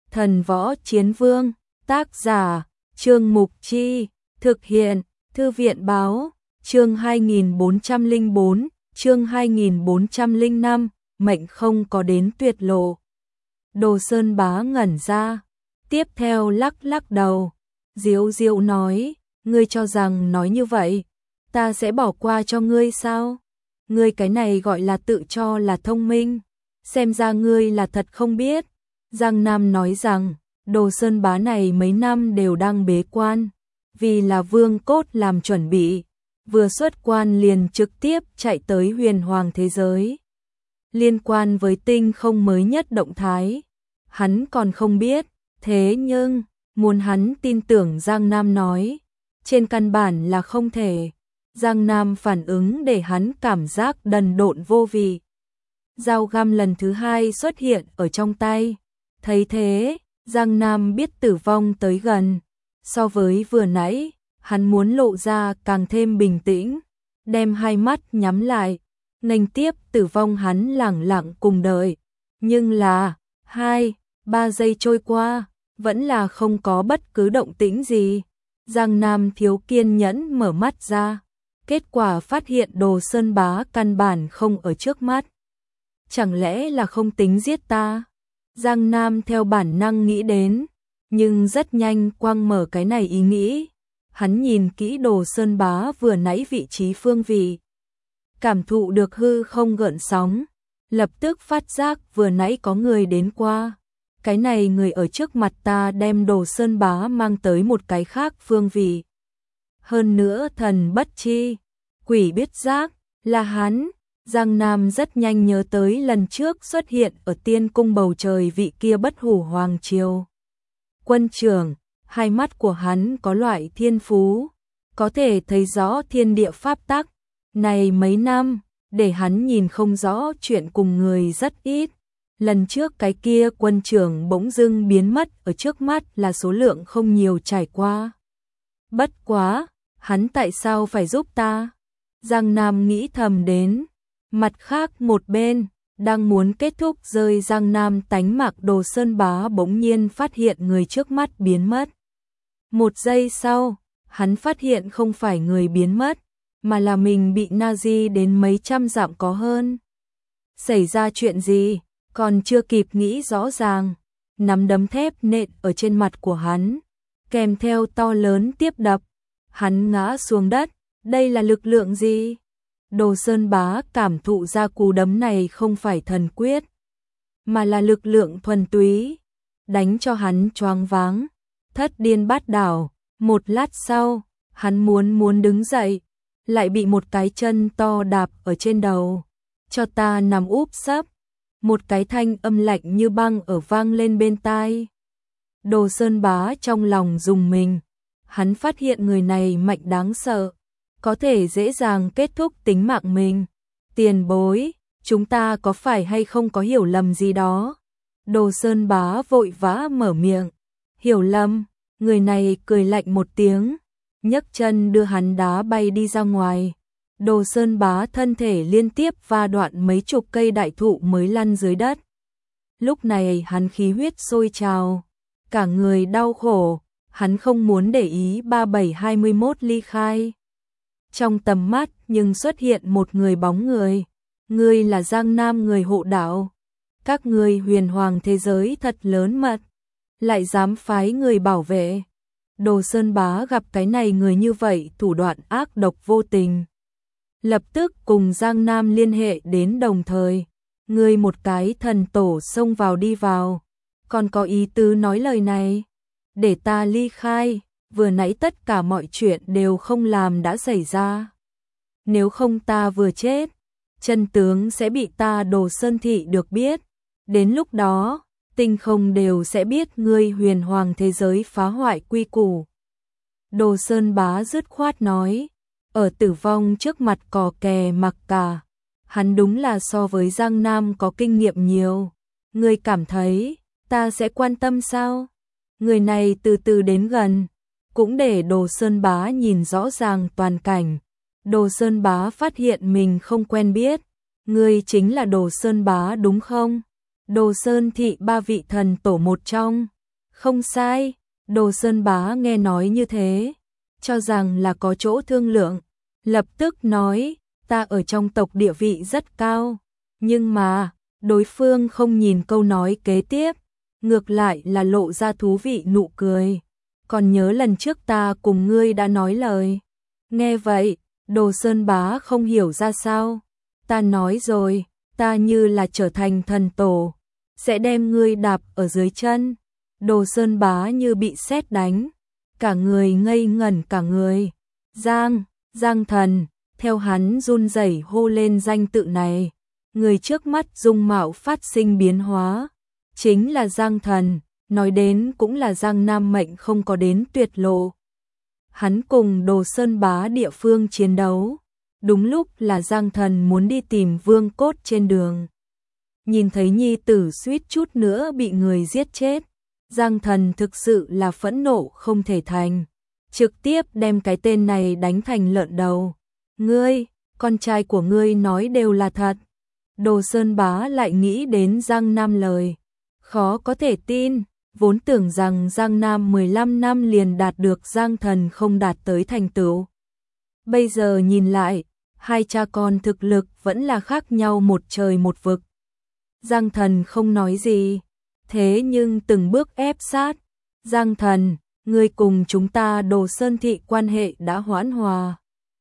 Thần Võ Chiến Vương, tác giả, Trương Mục Chi, thực hiện, Thư viện Báo, chương 2404, chương 2405, mệnh không có đến tuyệt lộ. Đồ Sơn Bá ngẩn ra, tiếp theo lắc lắc đầu, diếu diếu nói, ngươi cho rằng nói như vậy, ta sẽ bỏ qua cho ngươi sao? Ngươi cái này gọi là tự cho là thông minh, xem ra ngươi là thật không biết. Giang Nam nói rằng, Đồ Sơn Bá này mấy năm đều đang bế quan, vì là vương cốt làm chuẩn bị, vừa xuất quan liền trực tiếp chạy tới huyền hoàng thế giới. Liên quan với tinh không mới nhất động thái, hắn còn không biết, thế nhưng, muốn hắn tin tưởng Giang Nam nói, trên căn bản là không thể. Giang Nam phản ứng để hắn cảm giác đần độn vô vị. Dao găm lần thứ hai xuất hiện ở trong tay. Thấy thế, Giang Nam biết tử vong tới gần. So với vừa nãy, hắn muốn lộ ra càng thêm bình tĩnh, đem hai mắt nhắm lại, nghênh tiếp tử vong. Hắn lẳng lặng cùng đợi. Nhưng là, 2-3 giây trôi qua, vẫn là không có bất cứ động tĩnh gì. Giang Nam thiếu kiên nhẫn mở mắt ra. Kết quả phát hiện Đồ Sơn Bá căn bản không ở trước mắt. Chẳng lẽ là không tính giết ta? Giang Nam theo bản năng nghĩ đến, nhưng rất nhanh quang mở cái này ý nghĩ. Hắn nhìn kỹ Đồ Sơn Bá vừa nãy vị trí phương vị, cảm thụ được hư không gợn sóng, lập tức phát giác vừa nãy có người đến qua. Cái này người ở trước mặt ta đem Đồ Sơn Bá mang tới một cái khác phương vị. Hơn nữa thần bất chi, quỷ biết giác, là hắn. Giang Nam rất nhanh nhớ tới lần trước xuất hiện ở tiên cung bầu trời vị kia Bất Hủ Hoàng Triều quân trưởng. Hai mắt của hắn có loại thiên phú, có thể thấy rõ thiên địa pháp tắc. Này mấy năm, để hắn nhìn không rõ chuyện cùng người rất ít. Lần trước cái kia quân trưởng bỗng dưng biến mất ở trước mắt là số lượng không nhiều trải qua. Bất quá, hắn tại sao phải giúp ta? Giang Nam nghĩ thầm đến. Mặt khác một bên, đang muốn kết thúc rơi Giang Nam tánh mặc Đồ Sơn Bá bỗng nhiên phát hiện người trước mắt biến mất. Một giây sau, hắn phát hiện không phải người biến mất, mà là mình bị Nazi đến mấy trăm dặm có hơn. Xảy ra chuyện gì? Còn chưa kịp nghĩ rõ ràng, nắm đấm thép nện ở trên mặt của hắn, kèm theo to lớn tiếp đập, hắn ngã xuống đất. Đây là lực lượng gì? Đồ Sơn Bá cảm thụ ra cú đấm này không phải thần quyết, mà là lực lượng thuần túy, đánh cho hắn choáng váng, thất điên bát đảo. Một lát sau, hắn muốn đứng dậy, lại bị một cái chân to đạp ở trên đầu. Cho ta nằm úp sấp. Một cái thanh âm lạnh như băng ở vang lên bên tai. Đồ Sơn Bá trong lòng rùng mình, hắn phát hiện người này mạnh đáng sợ, có thể dễ dàng kết thúc tính mạng mình. Tiền bối, chúng ta có phải hay không có hiểu lầm gì đó? Đồ Sơn Bá vội vã mở miệng. Hiểu lầm? Người này cười lạnh một tiếng, nhấc chân đưa hắn đá bay đi ra ngoài. Đồ Sơn Bá thân thể liên tiếp va đoạn mấy chục cây đại thụ mới lăn dưới đất. Lúc này hắn khí huyết sôi trào, cả người đau khổ, hắn không muốn để ý 3721 ly khai. Trong tầm mắt nhưng xuất hiện một người bóng người. Người là Giang Nam người hộ đạo. Các người huyền hoàng thế giới thật lớn mật, lại dám phái người bảo vệ. Đồ Sơn Bá gặp cái này người như vậy thủ đoạn ác độc vô tình, lập tức cùng Giang Nam liên hệ đến đồng thời. Người một cái thần tổ xông vào đi vào, còn có ý tứ nói lời này, để ta ly khai, vừa nãy tất cả mọi chuyện đều không làm đã xảy ra. Nếu không ta vừa chết, chân tướng sẽ bị ta Đồ Sơn thị được biết, đến lúc đó, tinh không đều sẽ biết ngươi huyền hoàng thế giới phá hoại quy củ. Đồ Sơn Bá dứt khoát nói, ở tử vong trước mặt cò kè mặc cả, hắn đúng là so với Giang Nam có kinh nghiệm nhiều. Ngươi cảm thấy, ta sẽ quan tâm sao? Người này từ từ đến gần, cũng để Đồ Sơn Bá nhìn rõ ràng toàn cảnh. Đồ Sơn Bá phát hiện mình không quen biết. Ngươi chính là Đồ Sơn Bá đúng không? Đồ Sơn thị ba vị thần tổ một trong. Không sai, Đồ Sơn Bá nghe nói như thế, cho rằng là có chỗ thương lượng, lập tức nói, ta ở trong tộc địa vị rất cao, nhưng mà, đối phương không nhìn câu nói kế tiếp, ngược lại là lộ ra thú vị nụ cười. Còn nhớ lần trước ta cùng ngươi đã nói lời. Nghe vậy, Đồ Sơn Bá không hiểu ra sao. Ta nói rồi, ta như là trở thành thần tổ, sẽ đem ngươi đạp ở dưới chân. Đồ Sơn Bá như bị sét đánh, cả người ngây ngẩn cả người. Giang Thần, theo hắn run rẩy hô lên danh tự này, người trước mắt dung mạo phát sinh biến hóa, chính là Giang Thần, nói đến cũng là Giang Nam mệnh không có đến tuyệt lộ. Hắn cùng Đồ Sơn Bá địa phương chiến đấu, đúng lúc là Giang Thần muốn đi tìm vương cốt trên đường. Nhìn thấy nhi tử suýt chút nữa bị người giết chết, Giang Thần thực sự là phẫn nộ không thể thành, trực tiếp đem cái tên này đánh thành lợn đầu. Ngươi, con trai của ngươi nói đều là thật. Đồ Sơn Bá lại nghĩ đến Giang Nam lời, khó có thể tin, vốn tưởng rằng Giang Nam 15 năm liền đạt được Giang Thần không đạt tới thành tựu. Bây giờ nhìn lại, hai cha con thực lực vẫn là khác nhau một trời một vực. Giang Thần không nói gì, thế nhưng từng bước ép sát. Giang Thần, ngươi cùng chúng ta Đồ Sơn Thị quan hệ đã hoãn hòa.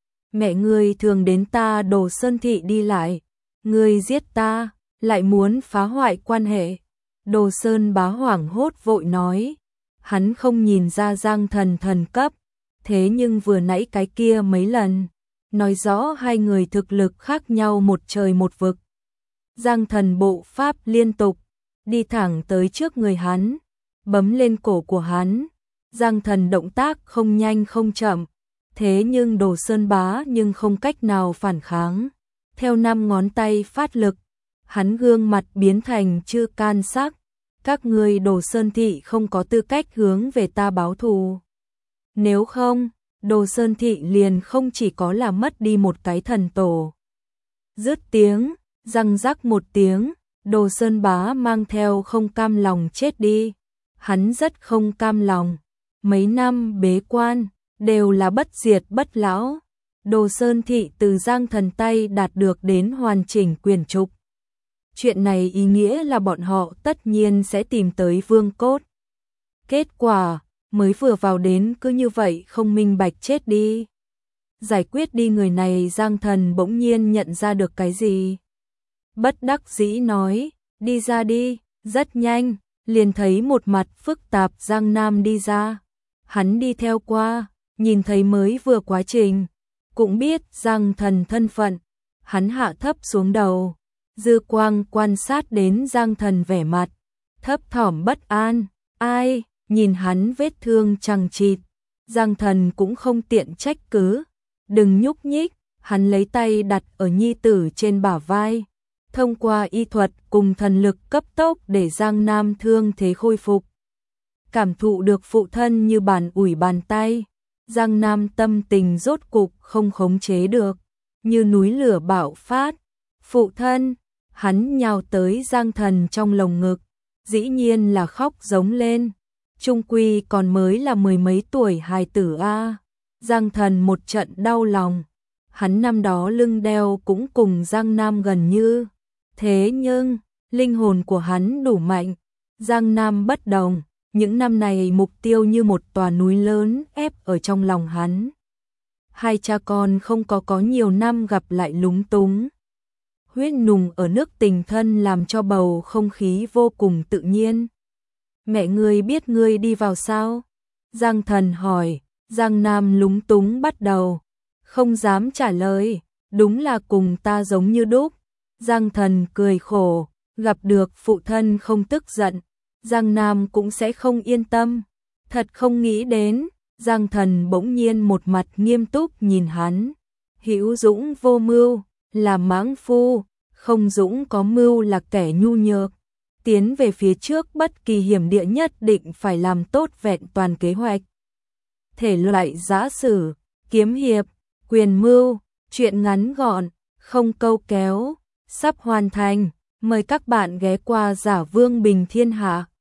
Mẹ ngươi thường đến ta Đồ Sơn Thị đi lại, ngươi giết ta, lại muốn phá hoại quan hệ. Đồ Sơn Bá hoảng hốt vội nói, hắn không nhìn ra Giang Thần thần cấp, thế nhưng vừa nãy cái kia mấy lần, nói rõ hai người thực lực khác nhau một trời một vực. Giang Thần bộ pháp liên tục, đi thẳng tới trước người hắn, bấm lên cổ của hắn. Giang Thần động tác không nhanh không chậm, thế nhưng Đồ Sơn Bá nhưng không cách nào phản kháng. Theo 5 ngón tay phát lực, hắn gương mặt biến thành chư can sắc. Các ngươi Đồ Sơn Thị không có tư cách hướng về ta báo thù. Nếu không, Đồ Sơn Thị liền không chỉ có là mất đi một cái thần tổ. Dứt tiếng, răng rắc một tiếng, Đồ Sơn Bá mang theo không cam lòng chết đi. Hắn rất không cam lòng. Mấy năm bế quan, đều là bất diệt bất lão. Đồ Sơn Thị từ Giang Thần tay đạt được đến hoàn chỉnh quyền trục. Chuyện này ý nghĩa là bọn họ tất nhiên sẽ tìm tới vương cốt. Kết quả, mới vừa vào đến cứ như vậy không minh bạch chết đi. Giải quyết đi người này, Giang Thần bỗng nhiên nhận ra được cái gì. Bất đắc dĩ nói, đi ra đi. Rất nhanh, liền thấy một mặt phức tạp Giang Nam đi ra. Hắn đi theo qua, nhìn thấy mới vừa quá trình, cũng biết Giang Thần thân phận. Hắn hạ thấp xuống đầu, dư quang quan sát đến Giang Thần vẻ mặt thấp thỏm bất an. Ai, nhìn hắn vết thương chằng chịt, Giang Thần cũng không tiện trách cứ. Đừng nhúc nhích, hắn lấy tay đặt ở nhi tử trên bả vai. Thông qua y thuật cùng thần lực cấp tốc để Giang Nam thương thế khôi phục. Cảm thụ được phụ thân như bàn ủi bàn tay, Giang Nam tâm tình rốt cục không khống chế được, như núi lửa bạo phát. Phụ thân, hắn nhào tới Giang Thần trong lồng ngực, dĩ nhiên là khóc giống lên. Trung quy còn mới là mười mấy tuổi hài tử a. Giang Thần một trận đau lòng, hắn năm đó lưng đeo cũng cùng Giang Nam gần như. Thế nhưng, linh hồn của hắn đủ mạnh, Giang Nam bất đồng, những năm này mục tiêu như một tòa núi lớn ép ở trong lòng hắn. Hai cha con không có nhiều năm gặp lại lúng túng. Huyết nùng ở nước tình thân làm cho bầu không khí vô cùng tự nhiên. Mẹ ngươi biết ngươi đi vào sao? Giang Thần hỏi. Giang Nam lúng túng bắt đầu, không dám trả lời, đúng là cùng ta giống như đúc. Giang Thần cười khổ, gặp được phụ thân không tức giận, Giang Nam cũng sẽ không yên tâm. Thật không nghĩ đến, Giang Thần bỗng nhiên một mặt nghiêm túc nhìn hắn. Hữu dũng vô mưu, là mãng phu, không dũng có mưu là kẻ nhu nhược. Tiến về phía trước bất kỳ hiểm địa nhất định phải làm tốt vẹn toàn kế hoạch. Thể loại giã sử, kiếm hiệp, quyền mưu, truyện ngắn gọn, không câu kéo, sắp hoàn thành. Mời các bạn ghé qua Giả Vương Bình Thiên Hạ.